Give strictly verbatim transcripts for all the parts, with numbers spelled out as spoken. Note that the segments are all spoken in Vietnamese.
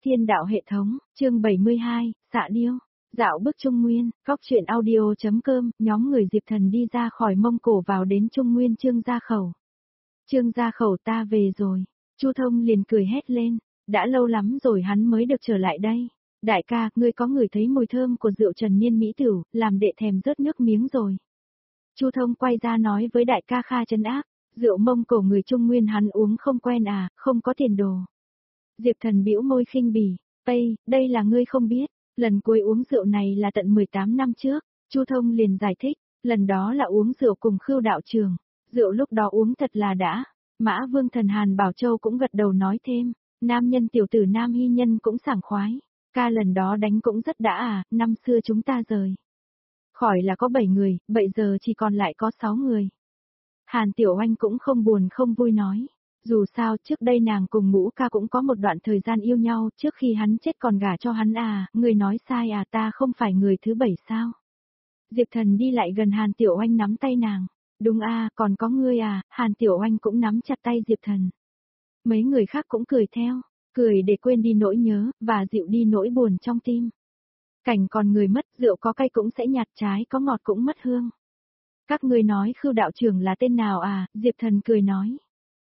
Thiên đạo hệ thống, chương bảy mươi hai, xạ điêu, dạo bước Trung Nguyên, góc truyện audio.com, nhóm người Diệp Thần đi ra khỏi Mông Cổ vào đến Trung Nguyên Trương Gia Khẩu. Trương Gia Khẩu ta về rồi, Chu Thông liền cười hét lên, đã lâu lắm rồi hắn mới được trở lại đây. Đại ca, ngươi có ngửi thấy mùi thơm của rượu Trần Niên Mỹ Tửu, làm đệ thèm rớt nước miếng rồi. Chu Thông quay ra nói với đại ca Kha Trấn Ác, rượu Mông Cổ người Trung Nguyên hắn uống không quen à, không có tiền đồ. Diệp Thần bĩu môi khinh bỉ, Tây, đây là ngươi không biết, lần cuối uống rượu này là tận mười tám năm trước. Chu Thông liền giải thích, lần đó là uống rượu cùng Khưu đạo trường, rượu lúc đó uống thật là đã. Mã Vương Thần Hàn Bảo Châu cũng gật đầu nói thêm, nam nhân tiểu tử Nam Hy Nhân cũng sảng khoái, ca lần đó đánh cũng rất đã à, năm xưa chúng ta rời khỏi là có bảy người, bây giờ chỉ còn lại có sáu người. Hàn Tiểu Oanh cũng không buồn không vui nói, dù sao trước đây nàng cùng Ngũ ca cũng có một đoạn thời gian yêu nhau, trước khi hắn chết còn gả cho hắn à, người nói sai à, ta không phải người thứ bảy sao. Diệp Thần đi lại gần Hàn Tiểu Oanh nắm tay nàng, đúng à, còn có ngươi à, Hàn Tiểu Oanh cũng nắm chặt tay Diệp Thần. Mấy người khác cũng cười theo, cười để quên đi nỗi nhớ, và dịu đi nỗi buồn trong tim. Cảnh còn người mất, rượu có cay cũng sẽ nhạt, trái có ngọt cũng mất hương. Các ngươi nói Khưu đạo trưởng là tên nào à, Diệp Thần cười nói.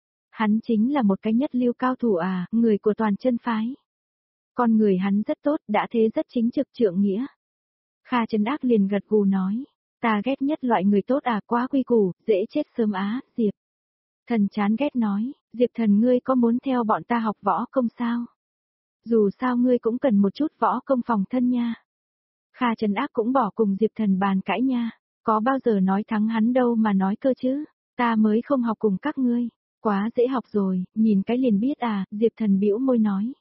Hắn chính là một cái nhất lưu cao thủ à, người của toàn chân phái. Con người hắn rất tốt, đã thế rất chính trực trượng nghĩa. Kha Trấn Ác liền gật gù nói, ta ghét nhất loại người tốt à, quá quy củ, dễ chết sớm á, Diệp. Thần chán ghét nói, Diệp Thần ngươi có muốn theo bọn ta học võ công sao? Dù sao ngươi cũng cần một chút võ công phòng thân nha. Kha Trấn Ác cũng bỏ cùng Diệp Thần bàn cãi nha, có bao giờ nói thắng hắn đâu mà nói cơ chứ, ta mới không học cùng các ngươi, quá dễ học rồi, nhìn cái liền biết à, Diệp Thần bĩu môi nói.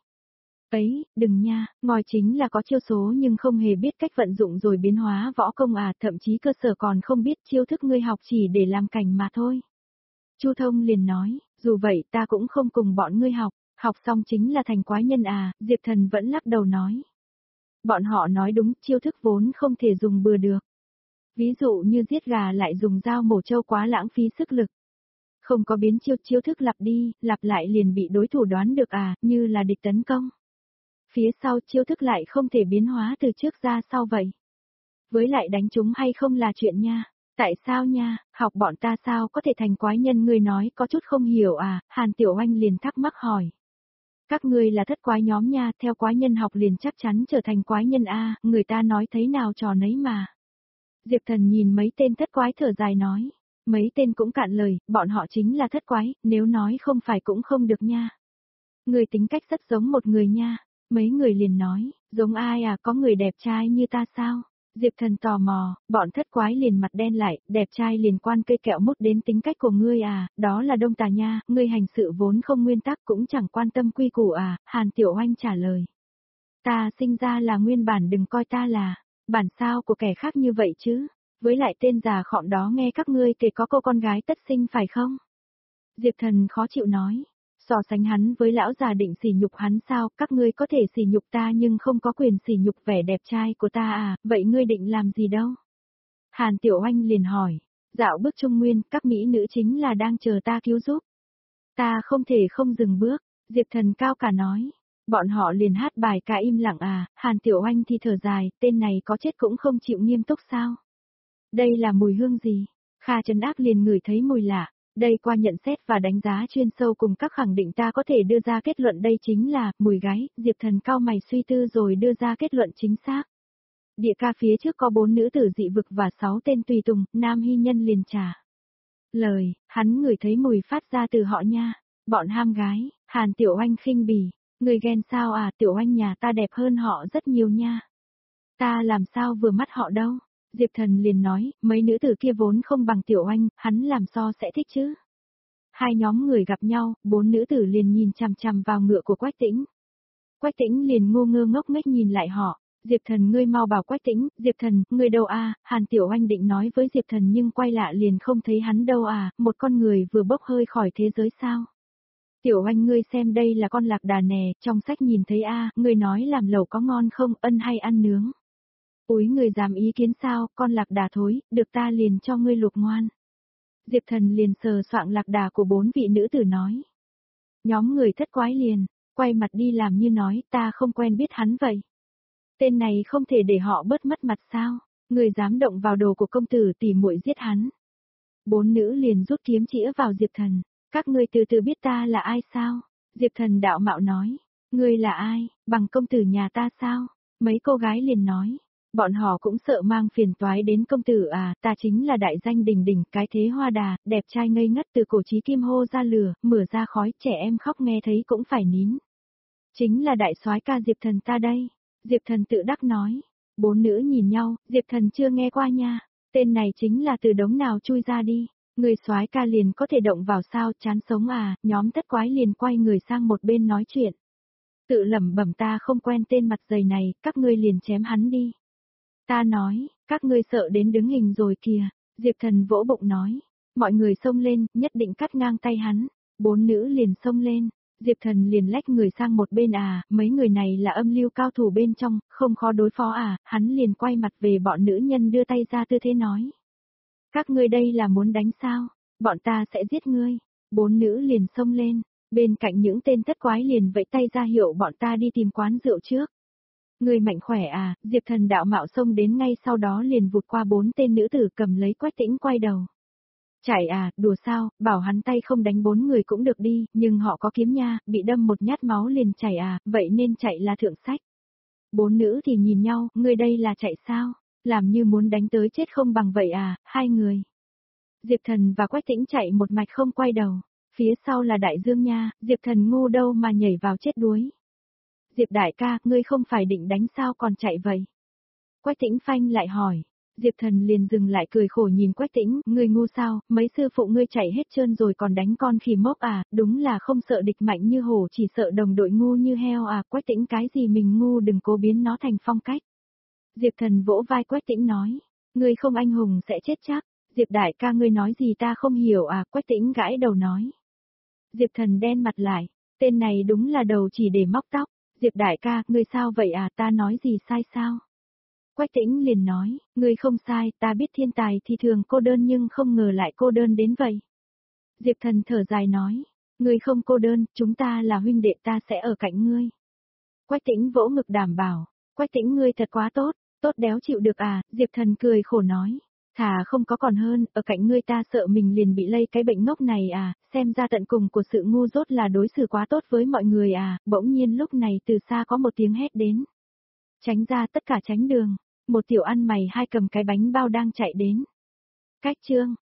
Ấy, đừng nha, ngòi chính là có chiêu số nhưng không hề biết cách vận dụng rồi biến hóa võ công à, thậm chí cơ sở còn không biết chiêu thức ngươi học chỉ để làm cảnh mà thôi. Chu Thông liền nói, dù vậy ta cũng không cùng bọn ngươi học, học xong chính là thành quái nhân à, Diệp Thần vẫn lắc đầu nói. Bọn họ nói đúng, chiêu thức vốn không thể dùng bừa được. Ví dụ như giết gà lại dùng dao mổ trâu quá lãng phí sức lực. Không có biến chiêu chiêu thức lặp đi, lặp lại liền bị đối thủ đoán được à, như là địch tấn công. Phía sau chiêu thức lại không thể biến hóa từ trước ra sau vậy. Với lại đánh chúng hay không là chuyện nha. Tại sao nha, học bọn ta sao có thể thành quái nhân, ngươi nói có chút không hiểu à, Hàn Tiểu Oanh liền thắc mắc hỏi. Các ngươi là thất quái nhóm nha, theo quái nhân học liền chắc chắn trở thành quái nhân a, người ta nói thấy nào trò nấy mà. Diệp Thần nhìn mấy tên thất quái thở dài nói, mấy tên cũng cạn lời, bọn họ chính là thất quái, nếu nói không phải cũng không được nha. Người tính cách rất giống một người nha, mấy người liền nói, giống ai à, có người đẹp trai như ta sao? Diệp Thần tò mò, bọn thất quái liền mặt đen lại, đẹp trai liền quan cây kẹo mút đến tính cách của ngươi à, đó là Đông Tà nha, ngươi hành sự vốn không nguyên tắc cũng chẳng quan tâm quy củ à, Hàn Tiểu Oanh trả lời. Ta sinh ra là nguyên bản, đừng coi ta là bản sao của kẻ khác như vậy chứ, với lại tên già khọm đó nghe các ngươi kể có cô con gái tất sinh phải không? Diệp Thần khó chịu nói. So sánh hắn với lão già định sỉ nhục hắn sao, các ngươi có thể sỉ nhục ta nhưng không có quyền sỉ nhục vẻ đẹp trai của ta à, vậy ngươi định làm gì đâu? Hàn Tiểu Oanh liền hỏi, dạo bước Trung Nguyên, các mỹ nữ chính là đang chờ ta cứu giúp. Ta không thể không dừng bước, Diệp Thần cao cả nói. Bọn họ liền hát bài ca im lặng à, Hàn Tiểu Oanh thì thở dài, tên này có chết cũng không chịu nghiêm túc sao? Đây là mùi hương gì? Kha Trấn Ác liền ngửi thấy mùi lạ. Đây qua nhận xét và đánh giá chuyên sâu cùng các khẳng định ta có thể đưa ra kết luận đây chính là mùi gái, Diệp Thần cao mày suy tư rồi đưa ra kết luận chính xác. Địa ca phía trước có bốn nữ tử dị vực và sáu tên tùy tùng, Nam Hy Nhân liền trả lời, hắn ngửi thấy mùi phát ra từ họ nha, bọn ham gái. Hàn Tiểu Oanh khinh bỉ, người ghen sao à, Tiểu Oanh nhà ta đẹp hơn họ rất nhiều nha. Ta làm sao vừa mắt họ đâu. Diệp Thần liền nói, mấy nữ tử kia vốn không bằng Tiểu Oanh, hắn làm so sẽ thích chứ. Hai nhóm người gặp nhau, bốn nữ tử liền nhìn chằm chằm vào ngựa của Quách Tĩnh. Quách Tĩnh liền ngu ngơ ngốc nghếch nhìn lại họ, Diệp Thần ngươi mau bảo Quách Tĩnh, Diệp Thần, ngươi đâu à, Hàn Tiểu Oanh định nói với Diệp Thần nhưng quay lại liền không thấy hắn đâu à, một con người vừa bốc hơi khỏi thế giới sao. Tiểu Oanh ngươi xem đây là con lạc đà nè, trong sách nhìn thấy a, à, ngươi nói làm lẩu có ngon không, ân hay ăn nướng. Úi người dám ý kiến sao, con lạc đà thối, được ta liền cho ngươi luộc ngoan. Diệp Thần liền sờ soạng lạc đà của bốn vị nữ tử nói. Nhóm người thất quái liền, quay mặt đi làm như nói ta không quen biết hắn vậy. Tên này không thể để họ bớt mất mặt sao, người dám động vào đồ của công tử tỉ muội giết hắn. Bốn nữ liền rút kiếm chĩa vào Diệp Thần, các ngươi từ từ biết ta là ai sao? Diệp Thần đạo mạo nói, ngươi là ai, bằng công tử nhà ta sao? Mấy cô gái liền nói, bọn họ cũng sợ mang phiền toái đến công tử à, ta chính là đại danh đình đình, cái thế hoa đà, đẹp trai ngây ngất từ cổ chí kim hô ra lửa, mửa ra khói, trẻ em khóc nghe thấy cũng phải nín. Chính là đại soái ca Diệp Thần ta đây. Diệp Thần tự đắc nói. Bốn nữ nhìn nhau, Diệp Thần chưa nghe qua nha. Tên này chính là từ đống nào chui ra đi. Người soái ca liền có thể động vào sao, chán sống à, nhóm tất quái liền quay người sang một bên nói chuyện. Tự lẩm bẩm ta không quen tên mặt dày này, các ngươi liền chém hắn đi. Ta nói, các ngươi sợ đến đứng hình rồi kìa. Diệp Thần vỗ bụng nói. Mọi người xông lên, nhất định cắt ngang tay hắn. Bốn nữ liền xông lên. Diệp Thần liền lách người sang một bên à, mấy người này là âm lưu cao thủ bên trong, không khó đối phó à, hắn liền quay mặt về bọn nữ nhân đưa tay ra tư thế nói. Các ngươi đây là muốn đánh sao, bọn ta sẽ giết ngươi. Bốn nữ liền xông lên, bên cạnh những tên tất quái liền vẫy tay ra hiệu bọn ta đi tìm quán rượu trước. Ngươi mạnh khỏe à, Diệp Thần đạo mạo xông đến ngay sau đó liền vụt qua bốn tên nữ tử cầm lấy Quách Tĩnh quay đầu. Chạy à, đùa sao, bảo hắn tay không đánh bốn người cũng được đi, nhưng họ có kiếm nha, bị đâm một nhát máu liền chảy à, vậy nên chạy là thượng sách. Bốn nữ thì nhìn nhau, người đây là chạy sao, làm như muốn đánh tới chết không bằng vậy à, hai người. Diệp Thần và Quách Tĩnh chạy một mạch không quay đầu, phía sau là Đại Dương nha, Diệp Thần ngu đâu mà nhảy vào chết đuối. Diệp đại ca, ngươi không phải định đánh sao còn chạy vậy? Quách Tĩnh phanh lại hỏi. Diệp Thần liền dừng lại cười khổ nhìn Quách Tĩnh, ngươi ngu sao, mấy sư phụ ngươi chạy hết trơn rồi còn đánh con khỉ mốc à, đúng là không sợ địch mạnh như hổ chỉ sợ đồng đội ngu như heo à, Quách Tĩnh cái gì mình ngu đừng cố biến nó thành phong cách. Diệp Thần vỗ vai Quách Tĩnh nói, ngươi không anh hùng sẽ chết chắc, Diệp đại ca ngươi nói gì ta không hiểu à, Quách Tĩnh gãi đầu nói. Diệp Thần đen mặt lại, tên này đúng là đầu chỉ để móc tóc, Diệp đại ca, ngươi sao vậy à, ta nói gì sai sao? Quách Tĩnh liền nói, ngươi không sai, ta biết thiên tài thì thường cô đơn nhưng không ngờ lại cô đơn đến vậy. Diệp Thần thở dài nói, ngươi không cô đơn, chúng ta là huynh đệ ta sẽ ở cạnh ngươi. Quách Tĩnh vỗ ngực đảm bảo, Quách Tĩnh ngươi thật quá tốt, tốt đéo chịu được à, Diệp Thần cười khổ nói, thà không có còn hơn, ở cạnh ngươi ta sợ mình liền bị lây cái bệnh ngốc này à, xem ra tận cùng của sự ngu dốt là đối xử quá tốt với mọi người à, bỗng nhiên lúc này từ xa có một tiếng hét đến. Tránh ra tất cả tránh đường. Một tiểu ăn mày hai cầm cái bánh bao đang chạy đến. Cách chương,